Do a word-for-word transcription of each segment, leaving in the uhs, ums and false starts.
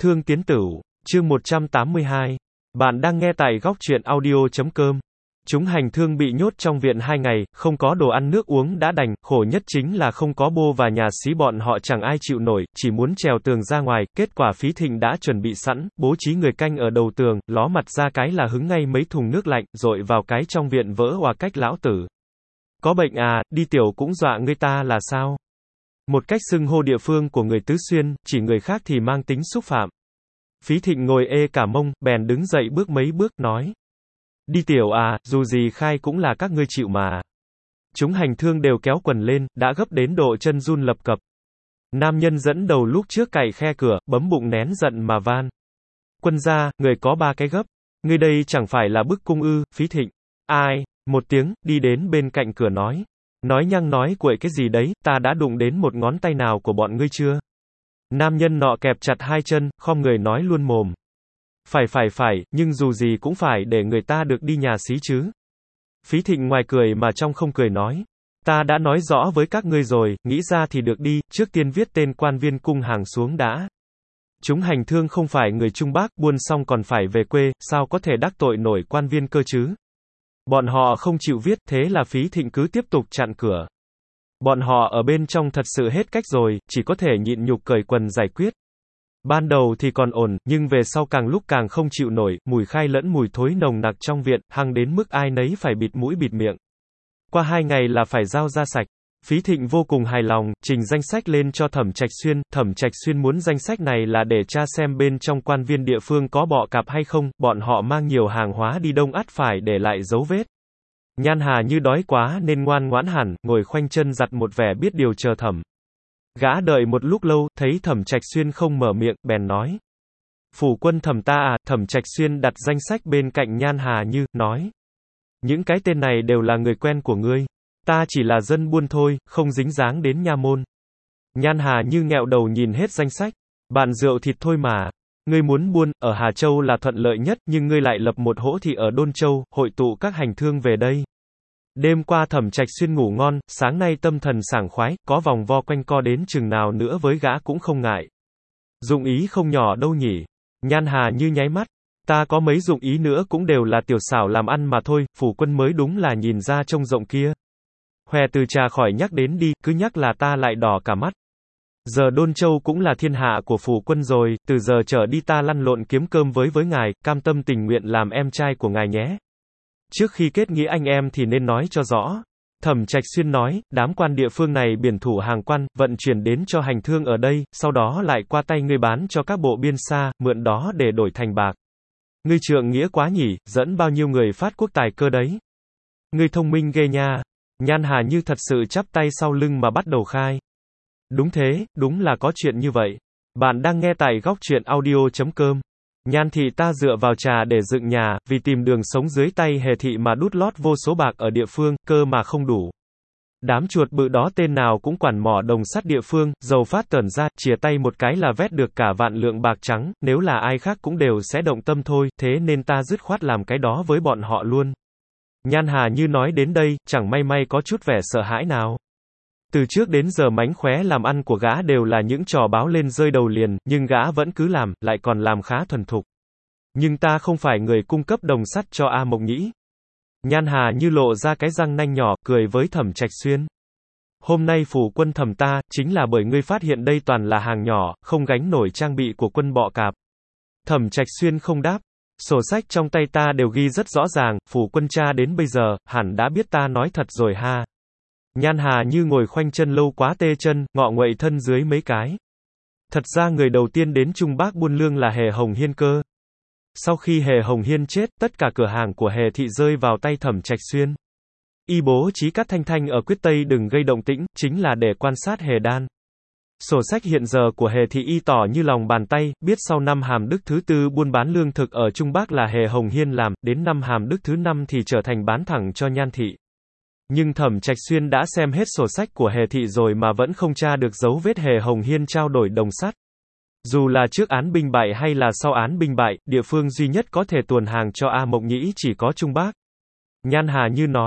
Thương Tiến Tửu, chương một trăm tám mươi hai. Bạn đang nghe tại góc truyện audio chấm com. Chúng hành thương bị nhốt trong viện hai ngày, không có đồ ăn nước uống đã đành, khổ nhất chính là không có bô và nhà xí bọn họ chẳng ai chịu nổi, chỉ muốn trèo tường ra ngoài, kết quả Phí Thịnh đã chuẩn bị sẵn, bố trí người canh ở đầu tường, ló mặt ra cái là hứng ngay mấy thùng nước lạnh, dội vào cái trong viện vỡ òa cách lão tử. Có bệnh à, đi tiểu cũng dọa người ta là sao? Một cách xưng hô địa phương của người Tứ Xuyên, chỉ người khác thì mang tính xúc phạm. Phí Thịnh ngồi ê cả mông, bèn đứng dậy bước mấy bước, nói. Đi tiểu à, dù gì khai cũng là các ngươi chịu mà. Chúng hành thương đều kéo quần lên, đã gấp đến độ chân run lập cập. Nam nhân dẫn đầu lúc trước cày khe cửa, bấm bụng nén giận mà van. Quân gia, người có ba cái gấp. Ngươi đây chẳng phải là bức cung ư, Phí Thịnh. Ai? Một tiếng, đi đến bên cạnh cửa nói. Nói nhăng nói cuội cái gì đấy, ta đã đụng đến một ngón tay nào của bọn ngươi chưa? Nam nhân nọ kẹp chặt hai chân, khom người nói luôn mồm. Phải phải phải, nhưng dù gì cũng phải để người ta được đi nhà xí chứ. Phí Thịnh ngoài cười mà trong không cười nói. Ta đã nói rõ với các ngươi rồi, nghĩ ra thì được đi, trước tiên viết tên quan viên cung hàng xuống đã. Chúng hành thương không phải người Trung Bắc, buôn xong còn phải về quê, sao có thể đắc tội nổi quan viên cơ chứ? Bọn họ không chịu viết, thế là Phí Thịnh cứ tiếp tục chặn cửa. Bọn họ ở bên trong thật sự hết cách rồi, chỉ có thể nhịn nhục cởi quần giải quyết. Ban đầu thì còn ổn, nhưng về sau càng lúc càng không chịu nổi, mùi khai lẫn mùi thối nồng nặc trong viện, hăng đến mức ai nấy phải bịt mũi bịt miệng. Qua hai ngày là phải giao ra sạch. Phí Thịnh vô cùng hài lòng, trình danh sách lên cho Thẩm Trạch Xuyên, Thẩm Trạch Xuyên muốn danh sách này là để tra xem bên trong quan viên địa phương có bọ cạp hay không, bọn họ mang nhiều hàng hóa đi đông ắt phải để lại dấu vết. Nhan Hà như đói quá nên ngoan ngoãn hẳn, ngồi khoanh chân giặt một vẻ biết điều chờ Thẩm. Gã đợi một lúc lâu, thấy Thẩm Trạch Xuyên không mở miệng, bèn nói. Phủ quân Thẩm ta à, Thẩm Trạch Xuyên đặt danh sách bên cạnh Nhan Hà như, nói. Những cái tên này đều là người quen của ngươi. Ta chỉ là dân buôn thôi, không dính dáng đến nha môn. Nhan Hà như nghẹo đầu nhìn hết danh sách. Bàn rượu thịt thôi mà. Ngươi muốn buôn, ở Hà Châu là thuận lợi nhất, nhưng ngươi lại lập một hỗ thị ở Đôn Châu, hội tụ các hành thương về đây. Đêm qua Thẩm Trạch Xuyên ngủ ngon, sáng nay tâm thần sảng khoái, có vòng vo quanh co đến chừng nào nữa với gã cũng không ngại. Dụng ý không nhỏ đâu nhỉ. Nhan Hà như nháy mắt. Ta có mấy dụng ý nữa cũng đều là tiểu xảo làm ăn mà thôi, phủ quân mới đúng là nhìn ra trông rộng kia. Hòe từ trà khỏi nhắc đến đi, cứ nhắc là ta lại đỏ cả mắt. Giờ Đôn Châu cũng là thiên hạ của phủ quân rồi, từ giờ trở đi ta lăn lộn kiếm cơm với với ngài, cam tâm tình nguyện làm em trai của ngài nhé. Trước khi kết nghĩa anh em thì nên nói cho rõ. Thẩm Trạch Xuyên nói, đám quan địa phương này biển thủ hàng quan, vận chuyển đến cho hành thương ở đây, sau đó lại qua tay ngươi bán cho các bộ biên xa, mượn đó để đổi thành bạc. Ngươi trượng nghĩa quá nhỉ, dẫn bao nhiêu người phát quốc tài cơ đấy. Ngươi thông minh ghê nha. Nhan Hà như thật sự chắp tay sau lưng mà bắt đầu khai. Đúng thế, đúng là có chuyện như vậy. Bạn đang nghe tại góc truyện audio chấm com. Nhan thị ta dựa vào trà để dựng nhà, vì tìm đường sống dưới tay Hề thị mà đút lót vô số bạc ở địa phương, cơ mà không đủ. Đám chuột bự đó tên nào cũng quản mỏ đồng sắt địa phương, dầu phát tởn ra, chìa tay một cái là vét được cả vạn lượng bạc trắng, nếu là ai khác cũng đều sẽ động tâm thôi, thế nên ta dứt khoát làm cái đó với bọn họ luôn. Nhan Hà như nói đến đây, chẳng may may có chút vẻ sợ hãi nào. Từ trước đến giờ mánh khóe làm ăn của gã đều là những trò báo lên rơi đầu liền, nhưng gã vẫn cứ làm, lại còn làm khá thuần thục. Nhưng ta không phải người cung cấp đồng sắt cho A Mộc Nhĩ. Nhan Hà như lộ ra cái răng nanh nhỏ, cười với Thẩm Trạch Xuyên. Hôm nay phủ quân Thẩm ta, chính là bởi ngươi phát hiện đây toàn là hàng nhỏ, không gánh nổi trang bị của quân bọ cạp. Thẩm Trạch Xuyên không đáp. Sổ sách trong tay ta đều ghi rất rõ ràng, phủ quân cha đến bây giờ, hẳn đã biết ta nói thật rồi ha. Nhan Hà như ngồi khoanh chân lâu quá tê chân, ngọ nguậy thân dưới mấy cái. Thật ra người đầu tiên đến Trung Bắc buôn lương là Hề Hồng Hiên cơ. Sau khi Hề Hồng Hiên chết, tất cả cửa hàng của Hề thị rơi vào tay Thẩm Trạch Xuyên. Y bố trí các thanh thanh ở quyết tây đừng gây động tĩnh, chính là để quan sát Hề đan. Sổ sách hiện giờ của Hề thị y tỏ như lòng bàn tay, biết sau năm Hàm Đức thứ tư buôn bán lương thực ở Trung Bắc là Hề Hồng Hiên làm, đến năm Hàm Đức thứ năm thì trở thành bán thẳng cho Nhan thị. Nhưng Thẩm Trạch Xuyên đã xem hết sổ sách của Hề thị rồi mà vẫn không tra được dấu vết Hề Hồng Hiên trao đổi đồng sắt. Dù là trước án binh bại hay là sau án binh bại, địa phương duy nhất có thể tuồn hàng cho A Mộc Nhĩ chỉ có Trung Bắc. Nhan Hà như nói,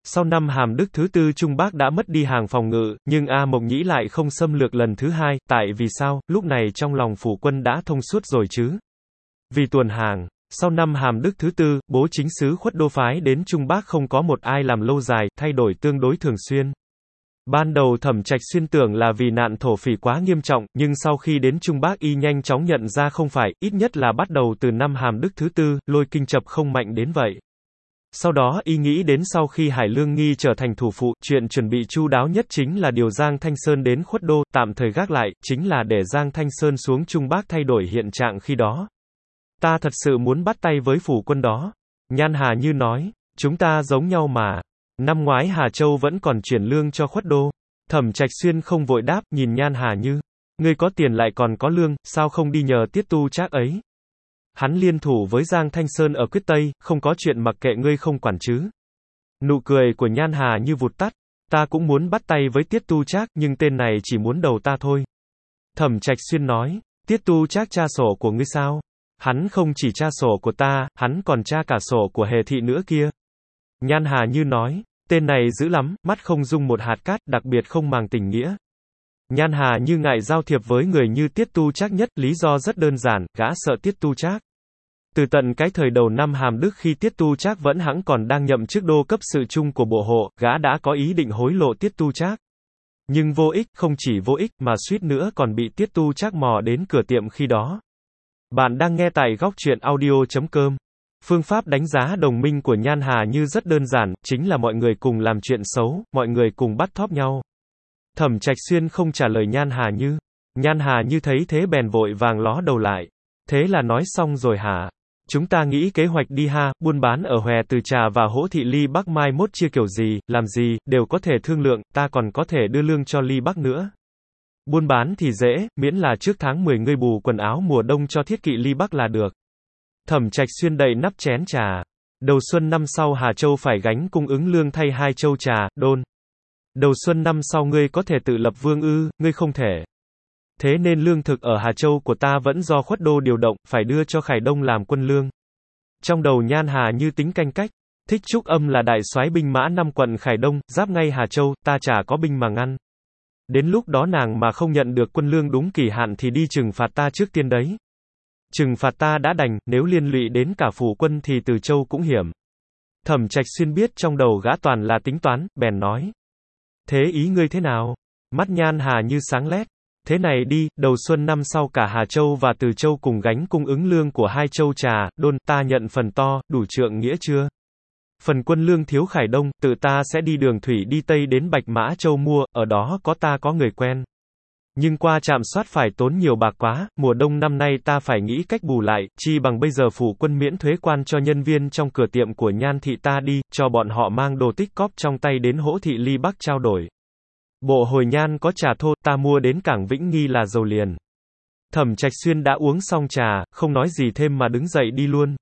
Sau năm Hàm Đức thứ tư Trung Bắc đã mất đi hàng phòng ngự, nhưng A Mộc Nhĩ lại không xâm lược lần thứ hai, tại vì sao, lúc này trong lòng phủ quân đã thông suốt rồi chứ. Vì tuần hàng, sau năm Hàm Đức thứ tư, bố chính sứ Khuất Đô phái đến Trung Bắc không có một ai làm lâu dài, thay đổi tương đối thường xuyên. Ban đầu Thẩm Trạch Xuyên tưởng là vì nạn thổ phỉ quá nghiêm trọng, nhưng sau khi đến Trung Bắc y nhanh chóng nhận ra không phải, ít nhất là bắt đầu từ năm Hàm Đức thứ tư, Lôi Kinh Chập không mạnh đến vậy. Sau đó y nghĩ đến sau khi Hải Lương Nghi trở thành thủ phụ, chuyện chuẩn bị chu đáo nhất chính là điều Giang Thanh Sơn đến Khuất Đô, tạm thời gác lại, chính là để Giang Thanh Sơn xuống Trung Bắc thay đổi hiện trạng khi đó. Ta thật sự muốn bắt tay với phủ quân đó. Nhan Hà Như nói, chúng ta giống nhau mà. Năm ngoái Hà Châu vẫn còn chuyển lương cho Khuất Đô. Thẩm Trạch Xuyên không vội đáp, nhìn Nhan Hà Như. Ngươi có tiền lại còn có lương, sao không đi nhờ Tiết Tu Trác ấy? Hắn liên thủ với Giang Thanh Sơn ở Quyết Tây, không có chuyện mặc kệ ngươi không quản chứ. Nụ cười của Nhan Hà Như vụt tắt. Ta cũng muốn bắt tay với Tiết Tu Trác, nhưng tên này chỉ muốn đầu ta thôi. Thẩm Trạch Xuyên nói, Tiết Tu Trác tra sổ của ngươi sao? Hắn không chỉ tra sổ của ta, hắn còn tra cả sổ của Hề Thị nữa kia. Nhan Hà Như nói, tên này dữ lắm, mắt không dung một hạt cát, đặc biệt không màng tình nghĩa. Nhan Hà Như ngại giao thiệp với người như Tiết Tu Trác nhất, lý do rất đơn giản, gã sợ Tiết Tu Trác. Từ tận cái thời đầu năm Hàm Đức khi Tiết Tu Trác vẫn hẵng còn đang nhậm chức đô cấp sự chung của bộ hộ, gã đã có ý định hối lộ Tiết Tu Trác. Nhưng vô ích, không chỉ vô ích, mà suýt nữa còn bị Tiết Tu Trác mò đến cửa tiệm khi đó. Bạn đang nghe tại góc truyện audio chấm com. Phương pháp đánh giá đồng minh của Nhan Hà Như rất đơn giản, chính là mọi người cùng làm chuyện xấu, mọi người cùng bắt thóp nhau. Thẩm Trạch Xuyên không trả lời Nhan Hà Như. Nhan Hà Như thấy thế bèn vội vàng ló đầu lại. Thế là nói xong rồi hả? Chúng ta nghĩ kế hoạch đi ha, buôn bán ở Hòe Từ Trà và Hỗ Thị Ly Bắc mai mốt chia kiểu gì, làm gì, đều có thể thương lượng, ta còn có thể đưa lương cho Ly Bắc nữa. Buôn bán thì dễ, miễn là trước tháng mười ngươi bù quần áo mùa đông cho Thiết Kỵ Ly Bắc là được. Thẩm Trạch Xuyên đậy nắp chén trà. Đầu xuân năm sau Hà Châu phải gánh cung ứng lương thay hai châu trà, đôn. Đầu xuân năm sau ngươi có thể tự lập vương ư, ngươi không thể. Thế nên lương thực ở Hà Châu của ta vẫn do Khuất Đô điều động, phải đưa cho Khải Đông làm quân lương. Trong đầu Nhan Hà Như tính canh cách. Thích Trúc Âm là đại soái binh mã năm quận Khải Đông, giáp ngay Hà Châu, ta chả có binh mà ngăn. Đến lúc đó nàng mà không nhận được quân lương đúng kỳ hạn thì đi trừng phạt ta trước tiên đấy. Trừng phạt ta đã đành, nếu liên lụy đến cả phủ quân thì Từ Châu cũng hiểm. Thẩm Trạch Xuyên biết trong đầu gã toàn là tính toán, bèn nói. Thế ý ngươi thế nào? Mắt Nhan Hà Như sáng lét. Thế này đi, đầu xuân năm sau cả Hà Châu và Từ Châu cùng gánh cung ứng lương của hai châu trà, đôn, ta nhận phần to, đủ trượng nghĩa chưa? Phần quân lương thiếu Khải Đông, tự ta sẽ đi đường thủy đi Tây đến Bạch Mã Châu mua, ở đó có ta có người quen. Nhưng qua trạm soát phải tốn nhiều bạc quá, mùa đông năm nay ta phải nghĩ cách bù lại, chi bằng bây giờ phủ quân miễn thuế quan cho nhân viên trong cửa tiệm của Nhan Thị ta đi, cho bọn họ mang đồ tích cóp trong tay đến Hỗ Thị Ly Bắc trao đổi. Bộ hồi Nhan có trà thô, ta mua đến cảng Vĩnh Nghi là giàu liền. Thẩm Trạch Xuyên đã uống xong trà, không nói gì thêm mà đứng dậy đi luôn.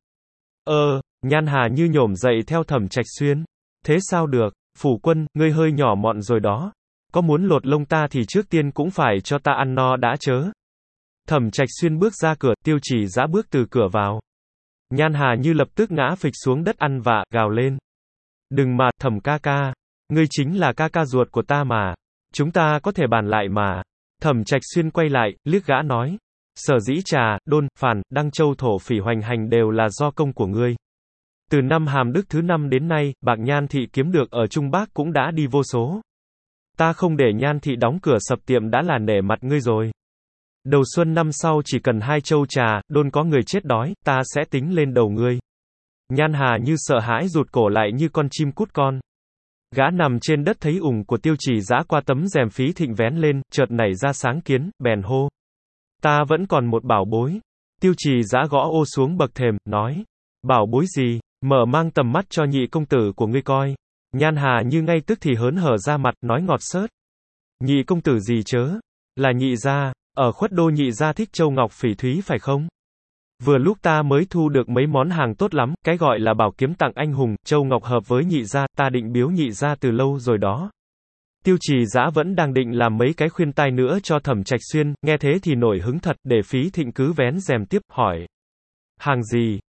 Ơ, Nhan Hà Như nhổm dậy theo Thẩm Trạch Xuyên. Thế sao được, phủ quân, ngươi hơi nhỏ mọn rồi đó. Có muốn lột lông ta thì trước tiên cũng phải cho ta ăn no đã chớ. Thẩm Trạch Xuyên bước ra cửa, Tiêu Chỉ Dã bước từ cửa vào. Nhan Hà Như lập tức ngã phịch xuống đất ăn vạ, gào lên. Đừng mà, Thẩm ca ca. Ngươi chính là ca ca ruột của ta mà. Chúng ta có thể bàn lại mà. Thẩm Trạch Xuyên quay lại, liếc gã nói. Sở dĩ Trà, Đôn, Phàn, Đăng Châu thổ phỉ hoành hành đều là do công của ngươi. Từ năm Hàm Đức thứ năm đến nay, bạc Nhan Thị kiếm được ở Trung Bắc cũng đã đi vô số. Ta không để Nhan Thị đóng cửa sập tiệm đã là nể mặt ngươi rồi. Đầu xuân năm sau chỉ cần hai châu Trà, Đôn có người chết đói, ta sẽ tính lên đầu ngươi. Nhan Hà Như sợ hãi rụt cổ lại như con chim cút con. Gã nằm trên đất thấy ủng của Tiêu Chỉ Dã qua tấm rèm phí thịnh vén lên, chợt nảy ra sáng kiến, bèn hô. Ta vẫn còn một bảo bối. Tiêu Chỉ Dã gõ ô xuống bậc thềm, nói. Bảo bối gì? Mở mang tầm mắt cho nhị công tử của ngươi coi. Nhan Hà Như ngay tức thì hớn hở ra mặt, nói ngọt xớt. Nhị công tử gì chớ? Là nhị gia, ở Khuất Đô nhị gia thích châu ngọc phỉ thúy phải không? Vừa lúc ta mới thu được mấy món hàng tốt lắm, cái gọi là bảo kiếm tặng anh hùng, châu ngọc hợp với nhị gia, ta định biếu nhị gia từ lâu rồi đó. Tiêu Chỉ Dã vẫn đang định làm mấy cái khuyên tai nữa cho Thẩm Trạch Xuyên, nghe thế thì nổi hứng thật, để phí thịnh cứ vén rèm tiếp, hỏi. Hàng gì?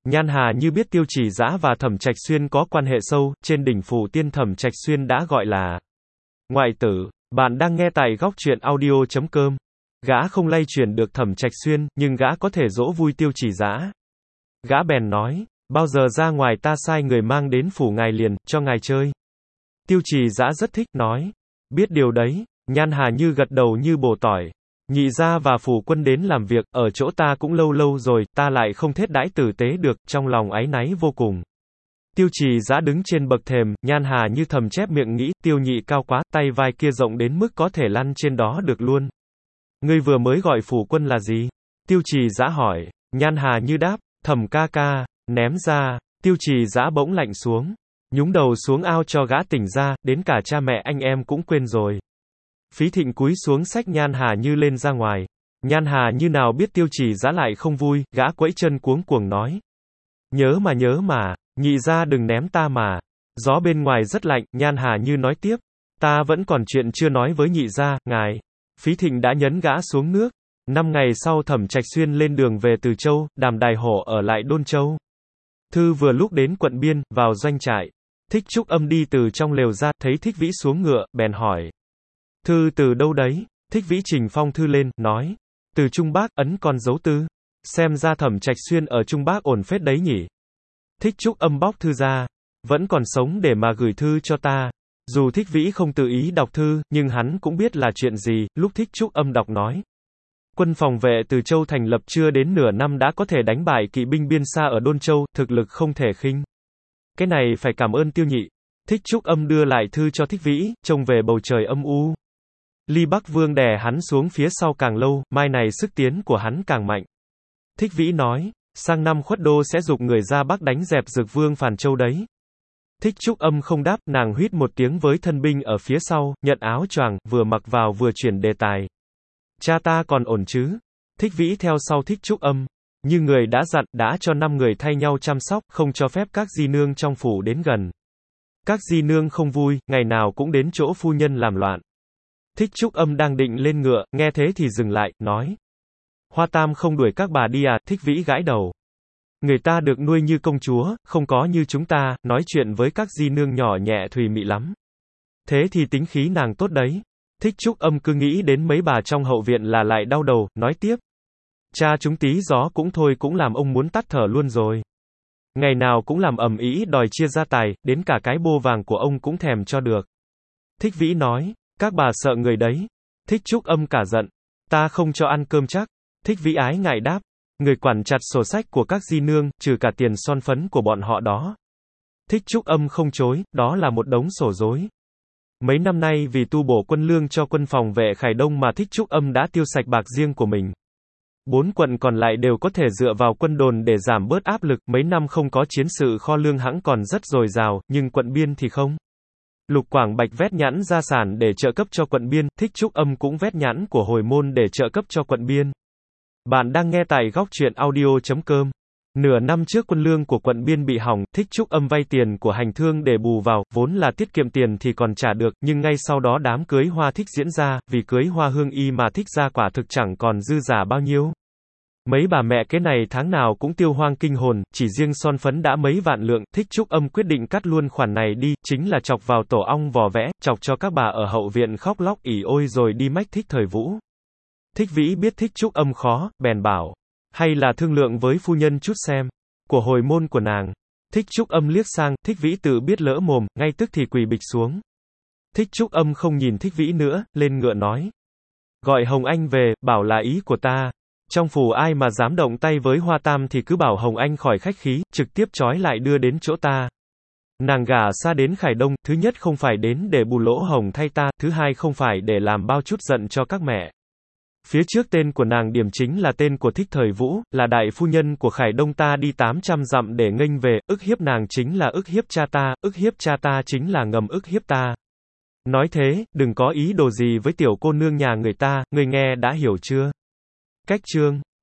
Nhan Hà Như biết Tiêu Chỉ Dã và Thẩm Trạch Xuyên có quan hệ sâu, trên đỉnh phủ tiên Thẩm Trạch Xuyên đã gọi là ngoại tử. Bạn đang nghe tại góc truyện audio chấm com. Gã không lay chuyển được Thẩm Trạch Xuyên, nhưng gã có thể dỗ vui Tiêu Chỉ Dã. Gã bèn nói, bao giờ ra ngoài ta sai người mang đến phủ ngài liền, cho ngài chơi. Tiêu Chỉ Dã rất thích, nói, biết điều đấy. Nhan Hà Như gật đầu như bổ tỏi. Nhị gia và phủ quân đến làm việc, ở chỗ ta cũng lâu lâu rồi, ta lại không thết đãi tử tế được, trong lòng áy náy vô cùng. Tiêu Chỉ Dã đứng trên bậc thềm, Nhan Hà Như thầm chép miệng nghĩ, Tiêu nhị cao quá, tay vai kia rộng đến mức có thể lăn trên đó được luôn. Ngươi vừa mới gọi phủ quân là gì? Tiêu Chỉ Dã hỏi. Nhan Hà Như đáp, Thẩm ca ca, ném ra. Tiêu Chỉ Dã bỗng lạnh xuống, nhúng đầu xuống ao cho gã tỉnh ra, đến cả cha mẹ anh em cũng quên rồi. Phí Thịnh cúi xuống xách Nhan Hà Như lên ra ngoài. Nhan Hà Như nào biết Tiêu Chỉ Dã lại không vui, gã quẫy chân cuống cuồng nói. Nhớ mà nhớ mà, nhị gia đừng ném ta mà. Gió bên ngoài rất lạnh, Nhan Hà Như nói tiếp. Ta vẫn còn chuyện chưa nói với nhị gia, ngài. Phí Thịnh đã nhấn gã xuống nước. Năm ngày sau Thẩm Trạch Xuyên lên đường về Từ Châu, Đàm Đài Hổ ở lại Đôn Châu. Thư vừa lúc đến quận biên, vào doanh trại. Thích Trúc Âm đi từ trong lều ra, thấy Thích Vĩ xuống ngựa, bèn hỏi. Thư từ đâu đấy? Thích Vĩ trình phong thư lên, nói. Từ Trung Bắc, ấn con dấu tư. Xem ra Thẩm Trạch Xuyên ở Trung Bắc ổn phết đấy nhỉ. Thích Trúc Âm bóc thư ra. Vẫn còn sống để mà gửi thư cho ta. Dù Thích Vĩ không tự ý đọc thư, nhưng hắn cũng biết là chuyện gì, lúc Thích Trúc Âm đọc nói. Quân phòng vệ Từ Châu thành lập chưa đến nửa năm đã có thể đánh bại kỵ binh biên xa ở Đôn Châu, thực lực không thể khinh. Cái này phải cảm ơn Tiêu nhị. Thích Trúc Âm đưa lại thư cho Thích Vĩ, trông về bầu trời âm u. Ly Bắc Vương đè hắn xuống phía sau càng lâu, mai này sức tiến của hắn càng mạnh. Thích Vĩ nói, sang năm Khuất Đô sẽ giục người ra Bắc đánh dẹp Dực Vương Phàn Châu đấy. Thích Trúc Âm không đáp, nàng huýt một tiếng với thân binh ở phía sau, nhận áo choàng, vừa mặc vào vừa chuyển đề tài. Cha ta còn ổn chứ? Thích Vĩ theo sau Thích Trúc Âm. Như người đã dặn, đã cho năm người thay nhau chăm sóc, không cho phép các di nương trong phủ đến gần. Các di nương không vui, ngày nào cũng đến chỗ phu nhân làm loạn. Thích Trúc Âm đang định lên ngựa, nghe thế thì dừng lại, nói. Hoa Tam không đuổi các bà đi à? Thích Vĩ gãi đầu. Người ta được nuôi như công chúa, không có như chúng ta, nói chuyện với các di nương nhỏ nhẹ thùy mị lắm. Thế thì tính khí nàng tốt đấy. Thích Trúc Âm cứ nghĩ đến mấy bà trong hậu viện là lại đau đầu, nói tiếp. Cha chúng tí gió cũng thôi cũng làm ông muốn tắt thở luôn rồi. Ngày nào cũng làm ầm ĩ đòi chia gia tài, đến cả cái bô vàng của ông cũng thèm cho được. Thích Vĩ nói, các bà sợ người đấy. Thích Trúc Âm cả giận. Ta không cho ăn cơm chắc. Thích Vĩ ái ngại đáp. Người quản chặt sổ sách của các di nương, trừ cả tiền son phấn của bọn họ đó. Thích Trúc Âm không chối, đó là một đống sổ dối. Mấy năm nay vì tu bổ quân lương cho quân phòng vệ Khải Đông mà Thích Trúc Âm đã tiêu sạch bạc riêng của mình. Bốn quận còn lại đều có thể dựa vào quân đồn để giảm bớt áp lực, mấy năm không có chiến sự kho lương hãng còn rất dồi dào, nhưng quận biên thì không. Lục Quảng Bạch vét nhãn gia sản để trợ cấp cho quận biên, Thích Trúc Âm cũng vét nhãn của Hồi Môn để trợ cấp cho quận biên. Bạn đang nghe tại góc truyện audio chấm com. Nửa năm trước quân lương của quận biên bị hỏng, Thích Trúc Âm vay tiền của hành thương để bù vào, vốn là tiết kiệm tiền thì còn trả được, nhưng ngay sau đó đám cưới Hoa Thích diễn ra, vì cưới Hoa Hương Y mà Thích ra quả thực chẳng còn dư giả bao nhiêu. Mấy bà mẹ kế này tháng nào cũng tiêu hoang kinh hồn, chỉ riêng son phấn đã mấy vạn lượng, Thích Trúc Âm quyết định cắt luôn khoản này đi, chính là chọc vào tổ ong vò vẽ, chọc cho các bà ở hậu viện khóc lóc ỉ ôi rồi đi mách Thích Thời Vũ. Thích Vĩ biết Thích Trúc Âm khó, bèn bảo, hay là thương lượng với phu nhân chút xem, của Hồi Môn của nàng. Thích Trúc Âm liếc sang, Thích Vĩ tự biết lỡ mồm, ngay tức thì quỳ bịch xuống. Thích Trúc Âm không nhìn Thích Vĩ nữa, lên ngựa nói. Gọi Hồng Anh về, bảo là ý của ta. Trong phủ ai mà dám động tay với Hoa Tam thì cứ bảo Hồng Anh khỏi khách khí, trực tiếp trói lại đưa đến chỗ ta. Nàng gả xa đến Khải Đông, thứ nhất không phải đến để bù lỗ hồng thay ta, thứ hai không phải để làm bao chút giận cho các mẹ. Phía trước tên của nàng điểm chính là tên của Thích Thời Vũ, là đại phu nhân của Khải Đông ta đi tám trăm dặm để nghênh về, ức hiếp nàng chính là ức hiếp cha ta, ức hiếp cha ta chính là ngầm ức hiếp ta. Nói thế, đừng có ý đồ gì với tiểu cô nương nhà người ta, người nghe đã hiểu chưa? Cách chương